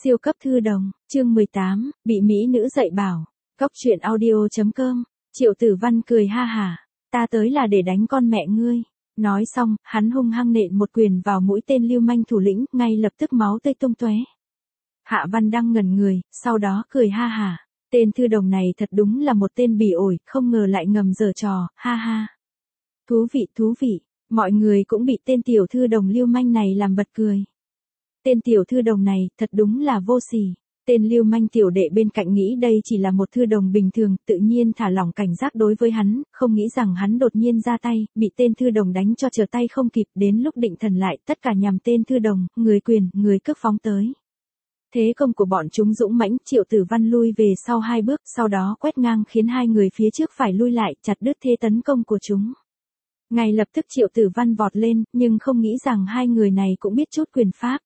Siêu cấp thư đồng, chương 18, bị mỹ nữ dạy bảo. Cóc truyện audio.com. Triệu Tử Văn cười ha hả, ta tới là để đánh con mẹ ngươi. Nói xong, hắn hung hăng nện một quyền vào mũi tên lưu manh thủ lĩnh, ngay lập tức máu tươi tung tóe. Hạ Văn Đăng ngẩn người, sau đó cười ha hả. Tên thư đồng này thật đúng là một tên bỉ ổi, không ngờ lại ngầm giở trò, ha ha. Thú vị, mọi người cũng bị tên tiểu thư đồng lưu manh này làm bật cười. Tên tiểu thư đồng này, thật đúng là vô sỉ. Tên lưu manh tiểu đệ bên cạnh nghĩ đây chỉ là một thư đồng bình thường, tự nhiên thả lỏng cảnh giác đối với hắn, không nghĩ rằng hắn đột nhiên ra tay, bị tên thư đồng đánh cho trở tay không kịp, đến lúc định thần lại, tất cả nhằm tên thư đồng, người quyền, người cước phóng tới. Thế công của bọn chúng dũng mãnh, Triệu Tử Văn lui về sau 2 bước, sau đó quét ngang khiến 2 người phía trước phải lui lại, chặt đứt thế tấn công của chúng. Ngay lập tức Triệu Tử Văn vọt lên, nhưng không nghĩ rằng 2 người này cũng biết chút quyền pháp.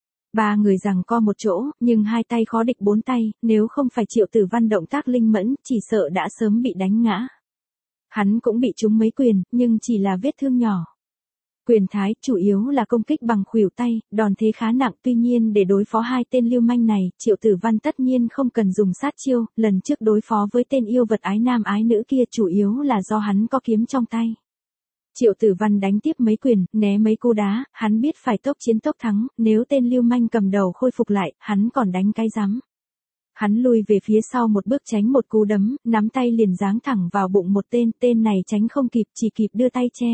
3 người giằng co một chỗ, nhưng 2 tay khó địch 4 tay, nếu không phải Triệu Tử Văn động tác linh mẫn, chỉ sợ đã sớm bị đánh ngã. Hắn cũng bị trúng mấy quyền, nhưng chỉ là vết thương nhỏ. Quyền thái, chủ yếu là công kích bằng khuỷu tay, đòn thế khá nặng, tuy nhiên để đối phó 2 tên lưu manh này, Triệu Tử Văn tất nhiên không cần dùng sát chiêu, lần trước đối phó với tên yêu vật ái nam ái nữ kia chủ yếu là do hắn có kiếm trong tay. Triệu Tử Văn đánh tiếp mấy quyền, né mấy cú đá, hắn biết phải tốc chiến tốc thắng, nếu tên lưu manh cầm đầu khôi phục lại, hắn còn đánh cái rắm. Hắn lùi về phía sau một bước tránh một cú đấm, nắm tay liền giáng thẳng vào bụng một tên này tránh không kịp, chỉ kịp đưa tay che.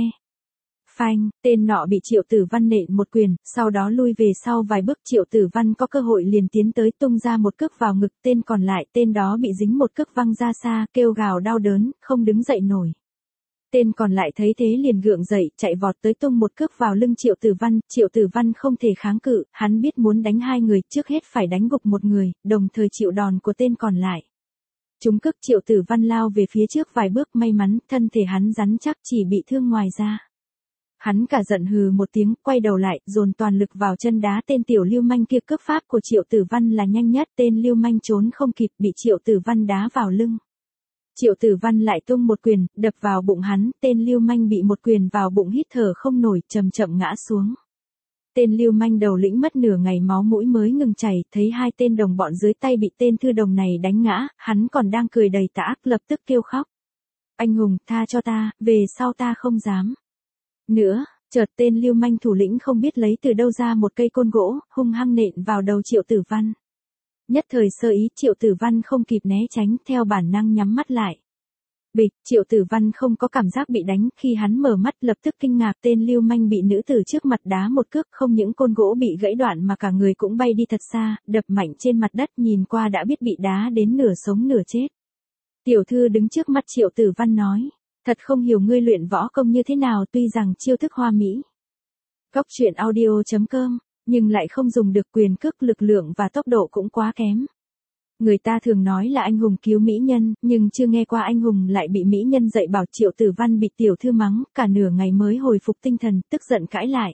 Phanh, tên nọ bị Triệu Tử Văn nện một quyền, sau đó lui về sau vài bước, Triệu Tử Văn có cơ hội liền tiến tới tung ra một cước vào ngực tên còn lại, tên đó bị dính một cước văng ra xa, kêu gào đau đớn, không đứng dậy nổi. Tên còn lại thấy thế liền gượng dậy, chạy vọt tới tung một cước vào lưng Triệu Tử Văn không thể kháng cự, hắn biết muốn đánh 2 người, trước hết phải đánh gục một người, đồng thời chịu đòn của tên còn lại. Trúng cước Triệu Tử Văn lao về phía trước vài bước, may mắn, thân thể hắn rắn chắc chỉ bị thương ngoài da. Hắn cả giận hừ một tiếng, quay đầu lại, dồn toàn lực vào chân đá tên tiểu lưu manh kia. Cước pháp của Triệu Tử Văn là nhanh nhất, tên lưu manh trốn không kịp, bị Triệu Tử Văn đá vào lưng. Triệu Tử Văn lại tung một quyền, đập vào bụng hắn, tên lưu manh bị một quyền vào bụng hít thở không nổi, chậm chậm ngã xuống. Tên lưu manh đầu lĩnh mất nửa ngày máu mũi mới ngừng chảy, thấy 2 tên đồng bọn dưới tay bị tên thư đồng này đánh ngã, hắn còn đang cười đầy tà ác, lập tức kêu khóc. Anh hùng, tha cho ta, về sau ta không dám nữa. Chợt tên lưu manh thủ lĩnh không biết lấy từ đâu ra một cây côn gỗ, hung hăng nện vào đầu Triệu Tử Văn. Nhất thời sơ ý, Triệu Tử Văn không kịp né tránh, theo bản năng nhắm mắt lại. Bịch, Triệu Tử Văn không có cảm giác bị đánh, khi hắn mở mắt lập tức kinh ngạc, tên lưu manh bị nữ tử trước mặt đá một cước, không những côn gỗ bị gãy đoạn mà cả người cũng bay đi thật xa, đập mạnh trên mặt đất, nhìn qua đã biết bị đá đến nửa sống nửa chết. Tiểu thư đứng trước mặt Triệu Tử Văn nói, thật không hiểu ngươi luyện võ công như thế nào, tuy rằng chiêu thức hoa mỹ. Cóc truyện audio.com, nhưng lại không dùng được, quyền cước, lực lượng và tốc độ cũng quá kém. Người ta thường nói là anh hùng cứu mỹ nhân, nhưng chưa nghe qua anh hùng lại bị mỹ nhân dạy bảo. Triệu Tử Văn bị tiểu thư mắng, cả nửa ngày mới hồi phục tinh thần, tức giận cãi lại.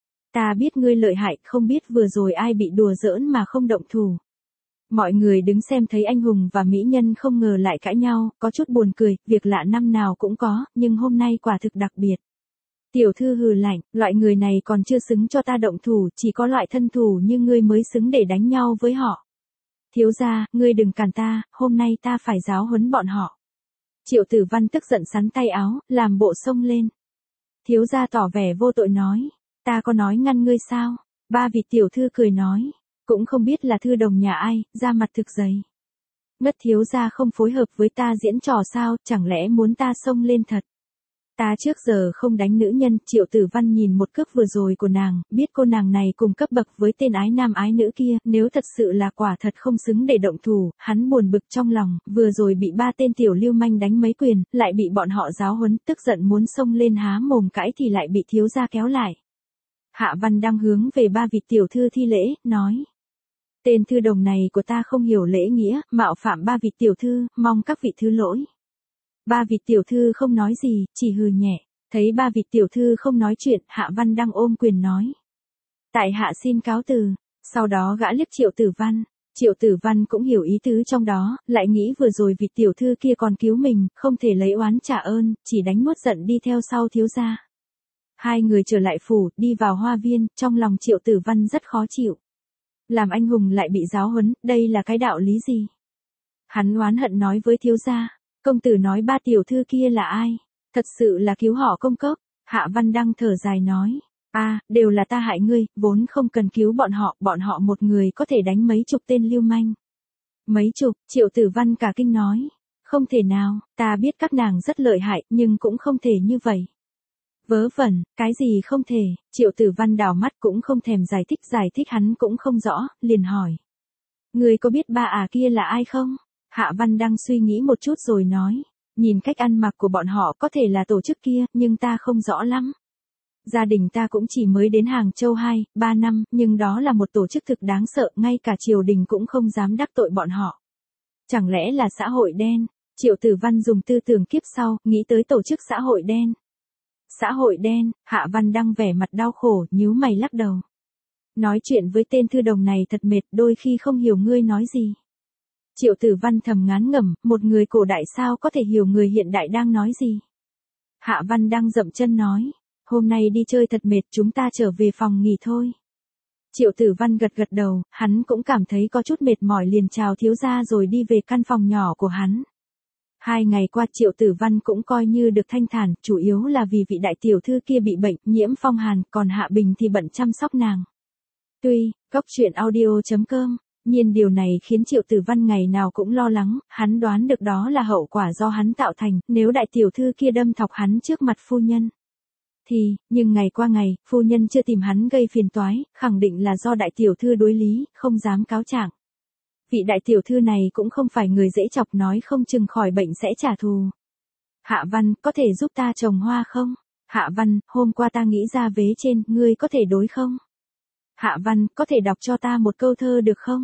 Ta biết ngươi lợi hại, không biết vừa rồi ai bị đùa giỡn mà không động thủ. Mọi người đứng xem thấy anh hùng và mỹ nhân không ngờ lại cãi nhau, có chút buồn cười, việc lạ năm nào cũng có, nhưng hôm nay quả thực đặc biệt. Tiểu thư hừ lạnh, loại người này còn chưa xứng cho ta động thủ, chỉ có loại thân thủ như ngươi mới xứng để đánh nhau với họ. Thiếu gia, ngươi đừng cản ta, hôm nay ta phải giáo huấn bọn họ. Triệu Tử Văn tức giận sắn tay áo, làm bộ xông lên. Thiếu gia tỏ vẻ vô tội nói, ta có nói ngăn ngươi sao? Ba vị tiểu thư cười nói, cũng không biết là thư đồng nhà ai, da mặt thực dày. Ngất thiếu gia không phối hợp với ta diễn trò sao, chẳng lẽ muốn ta xông lên thật? Ta trước giờ không đánh nữ nhân. Triệu Tử Văn nhìn một cước vừa rồi của nàng, biết cô nàng này cùng cấp bậc với tên ái nam ái nữ kia, nếu thật sự là quả thật không xứng để động thủ, hắn buồn bực trong lòng, vừa rồi bị 3 tên tiểu lưu manh đánh mấy quyền, lại bị bọn họ giáo huấn, tức giận muốn xông lên há mồm cãi thì lại bị thiếu gia kéo lại. Hạ Văn đang hướng về 3 vị tiểu thư thi lễ, nói. Tên thư đồng này của ta không hiểu lễ nghĩa, mạo phạm 3 vị tiểu thư, mong các vị thứ lỗi. 3 vị tiểu thư không nói gì, chỉ hừ nhẹ. Thấy 3 vị tiểu thư không nói chuyện, Hạ Văn đang ôm quyền nói. Tại hạ xin cáo từ. Sau đó gã liếc Triệu Tử Văn. Triệu Tử Văn cũng hiểu ý tứ trong đó, lại nghĩ vừa rồi vị tiểu thư kia còn cứu mình, không thể lấy oán trả ơn, chỉ đánh nuốt giận đi theo sau thiếu gia. 2 người trở lại phủ, đi vào hoa viên, trong lòng Triệu Tử Văn rất khó chịu. Làm anh hùng lại bị giáo huấn, đây là cái đạo lý gì? Hắn oán hận nói với thiếu gia, công tử nói ba tiểu thư kia là ai? Thật sự là cứu họ công cốc. Hạ Văn Đăng thở dài nói, đều là ta hại ngươi, vốn không cần cứu bọn họ một người có thể đánh mấy chục tên lưu manh. Mấy chục, Triệu Tử Văn cả kinh nói, không thể nào, ta biết các nàng rất lợi hại, nhưng cũng không thể như vậy. Vớ vẩn, cái gì không thể, Triệu Tử Văn đảo mắt cũng không thèm giải thích hắn cũng không rõ, liền hỏi. Ngươi có biết ba kia là ai không? Hạ Văn đang suy nghĩ một chút rồi nói, nhìn cách ăn mặc của bọn họ có thể là tổ chức kia, nhưng ta không rõ lắm. Gia đình ta cũng chỉ mới đến Hàng Châu 2-3 năm, nhưng đó là một tổ chức thực đáng sợ, ngay cả triều đình cũng không dám đắc tội bọn họ. Chẳng lẽ là xã hội đen? Triệu Tử Văn dùng tư tưởng kiếp sau, nghĩ tới tổ chức xã hội đen. Xã hội đen, Hạ Văn Đăng vẻ mặt đau khổ, nhíu mày lắc đầu. Nói chuyện với tên thư đồng này thật mệt, đôi khi không hiểu ngươi nói gì. Triệu Tử Văn thầm ngán ngẩm, một người cổ đại sao có thể hiểu người hiện đại đang nói gì. Hạ Văn Đăng dậm chân nói, hôm nay đi chơi thật mệt, chúng ta trở về phòng nghỉ thôi. Triệu Tử Văn gật gật đầu, hắn cũng cảm thấy có chút mệt mỏi liền chào thiếu gia rồi đi về căn phòng nhỏ của hắn. 2 ngày qua Triệu Tử Văn cũng coi như được thanh thản, chủ yếu là vì vị đại tiểu thư kia bị bệnh, nhiễm phong hàn, còn Hạ Bình thì bận chăm sóc nàng. Tuy, Cốc Truyện Audio.com, nhưng điều này khiến Triệu Tử Văn ngày nào cũng lo lắng, hắn đoán được đó là hậu quả do hắn tạo thành, nếu đại tiểu thư kia đâm thọc hắn trước mặt phu nhân. Nhưng ngày qua ngày, phu nhân chưa tìm hắn gây phiền toái, khẳng định là do đại tiểu thư đối lý, không dám cáo trạng. Vị đại tiểu thư này cũng không phải người dễ chọc, nói không chừng khỏi bệnh sẽ trả thù. Hạ Văn, có thể giúp ta trồng hoa không? Hạ Văn, hôm qua ta nghĩ ra vế trên, ngươi có thể đối không? Hạ Văn, có thể đọc cho ta một câu thơ được không?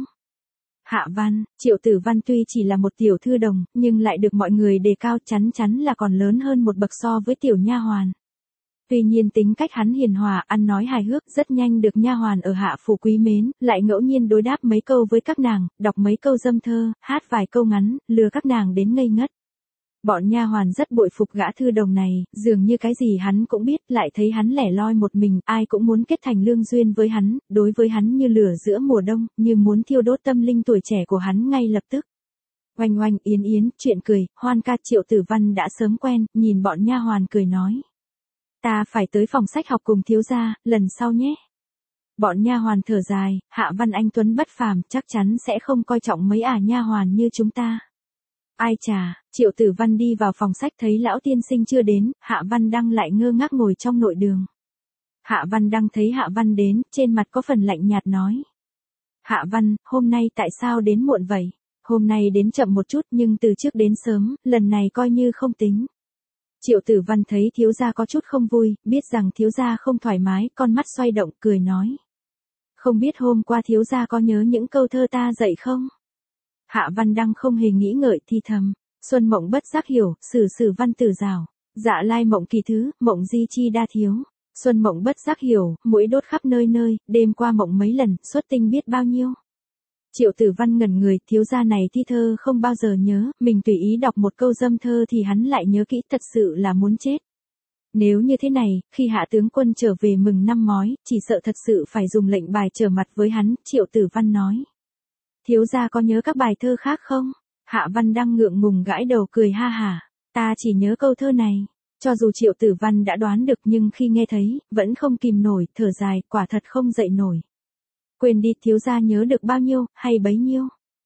Hạ Văn, Triệu Tử Văn tuy chỉ là một tiểu thư đồng, nhưng lại được mọi người đề cao, chắn là còn lớn hơn một bậc so với tiểu nha hoàn. Tuy nhiên tính cách hắn hiền hòa, ăn nói hài hước, rất nhanh được nha hoàn ở Hạ phủ quý mến, lại ngẫu nhiên đối đáp mấy câu với các nàng, đọc mấy câu dâm thơ, hát vài câu ngắn, lừa các nàng đến ngây ngất. Bọn nha hoàn rất bội phục gã thư đồng này, dường như cái gì hắn cũng biết, lại thấy hắn lẻ loi một mình, ai cũng muốn kết thành lương duyên với hắn, đối với hắn như lửa giữa mùa đông, như muốn thiêu đốt tâm linh tuổi trẻ của hắn ngay lập tức. Oanh oanh yến yến, chuyện cười, hoan ca. Triệu Tử Văn đã sớm quen, nhìn bọn nha hoàn cười nói. Ta phải tới phòng sách học cùng thiếu gia, lần sau nhé. Bọn nha hoàn thở dài, Hạ Văn anh tuấn bất phàm, chắc chắn sẽ không coi trọng mấy nha hoàn như chúng ta. Ai chà, Triệu Tử Văn đi vào phòng sách thấy lão tiên sinh chưa đến, Hạ Văn Đăng lại ngơ ngác ngồi trong nội đường. Hạ Văn Đăng thấy Hạ Văn đến, trên mặt có phần lạnh nhạt nói. Hạ Văn, hôm nay tại sao đến muộn vậy? Hôm nay đến chậm một chút nhưng từ trước đến sớm, lần này coi như không tính. Triệu Tử Văn thấy thiếu gia có chút không vui, biết rằng thiếu gia không thoải mái, con mắt xoay động, cười nói. Không biết hôm qua thiếu gia có nhớ những câu thơ ta dạy không? Hạ Văn Đăng không hề nghĩ ngợi thì thầm, xuân mộng bất giác hiểu, sử sử văn tử rào, dạ lai mộng kỳ thứ, mộng di chi đa thiếu. Xuân mộng bất giác hiểu, mũi đốt khắp nơi nơi, đêm qua mộng mấy lần, xuất tinh biết bao nhiêu. Triệu Tử Văn ngẩn người, thiếu gia này thi thơ không bao giờ nhớ, mình tùy ý đọc một câu dâm thơ thì hắn lại nhớ kỹ, thật sự là muốn chết. Nếu như thế này, khi Hạ tướng quân trở về mừng năm mói, chỉ sợ thật sự phải dùng lệnh bài trở mặt với hắn, Triệu Tử Văn nói. Thiếu gia có nhớ các bài thơ khác không? Hạ Văn Đăng ngượng ngùng gãi đầu cười ha hả, ta chỉ nhớ câu thơ này. Cho dù Triệu Tử Văn đã đoán được nhưng khi nghe thấy, vẫn không kìm nổi, thở dài, quả thật không dậy nổi. Quên đi, thiếu gia nhớ được bao nhiêu, hay bấy nhiêu?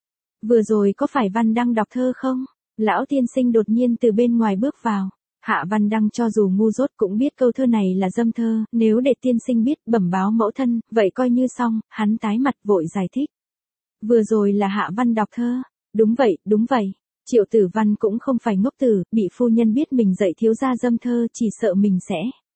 Vừa rồi có phải Văn Đăng đọc thơ không? Lão tiên sinh đột nhiên từ bên ngoài bước vào. Hạ Văn Đăng cho dù ngu dốt cũng biết câu thơ này là dâm thơ, nếu để tiên sinh biết bẩm báo mẫu thân, vậy coi như xong, hắn tái mặt vội giải thích. Vừa rồi là Hạ Văn đọc thơ. Đúng vậy. Triệu Tử Văn cũng không phải ngốc tử, bị phu nhân biết mình dạy thiếu gia dâm thơ chỉ sợ mình sẽ.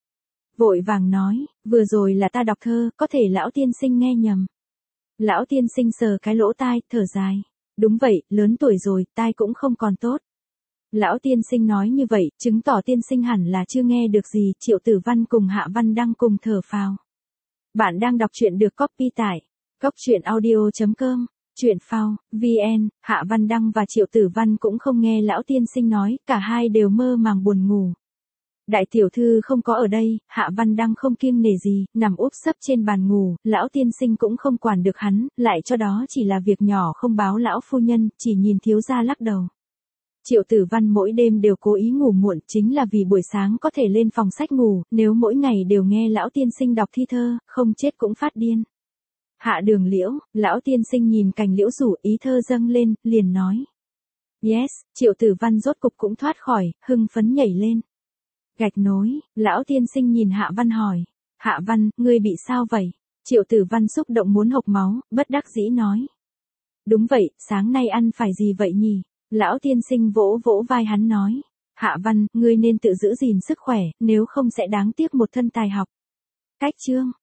Vội vàng nói, vừa rồi là ta đọc thơ, có thể lão tiên sinh nghe nhầm. Lão tiên sinh sờ cái lỗ tai, thở dài. Đúng vậy, lớn tuổi rồi, tai cũng không còn tốt. Lão tiên sinh nói như vậy, chứng tỏ tiên sinh hẳn là chưa nghe được gì. Triệu Tử Văn cùng Hạ Văn Đăng cùng thở phào. Bạn đang đọc truyện được copy tải. Cốc Truyện Audio.com, Truyện phao, VN. Hạ Văn Đăng và Triệu Tử Văn cũng không nghe lão tiên sinh nói, cả hai đều mơ màng buồn ngủ. Đại tiểu thư không có ở đây, Hạ Văn Đăng không kiêng nể gì, nằm úp sấp trên bàn ngủ, lão tiên sinh cũng không quản được hắn, lại cho đó chỉ là việc nhỏ không báo lão phu nhân, chỉ nhìn thiếu gia lắc đầu. Triệu Tử Văn mỗi đêm đều cố ý ngủ muộn, chính là vì buổi sáng có thể lên phòng sách ngủ, nếu mỗi ngày đều nghe lão tiên sinh đọc thi thơ, không chết cũng phát điên. Hạ Đường Liễu, lão tiên sinh nhìn cành liễu rủ, ý thơ dâng lên, liền nói. Yes, Triệu Tử Văn rốt cục cũng thoát khỏi, hưng phấn nhảy lên. Gạch nối, lão tiên sinh nhìn Hạ Văn hỏi. Hạ Văn, ngươi bị sao vậy? Triệu Tử Văn xúc động muốn hộc máu, bất đắc dĩ nói. Đúng vậy, sáng nay ăn phải gì vậy nhỉ? Lão tiên sinh vỗ vỗ vai hắn nói. Hạ Văn, ngươi nên tự giữ gìn sức khỏe, nếu không sẽ đáng tiếc một thân tài học. Cách chương.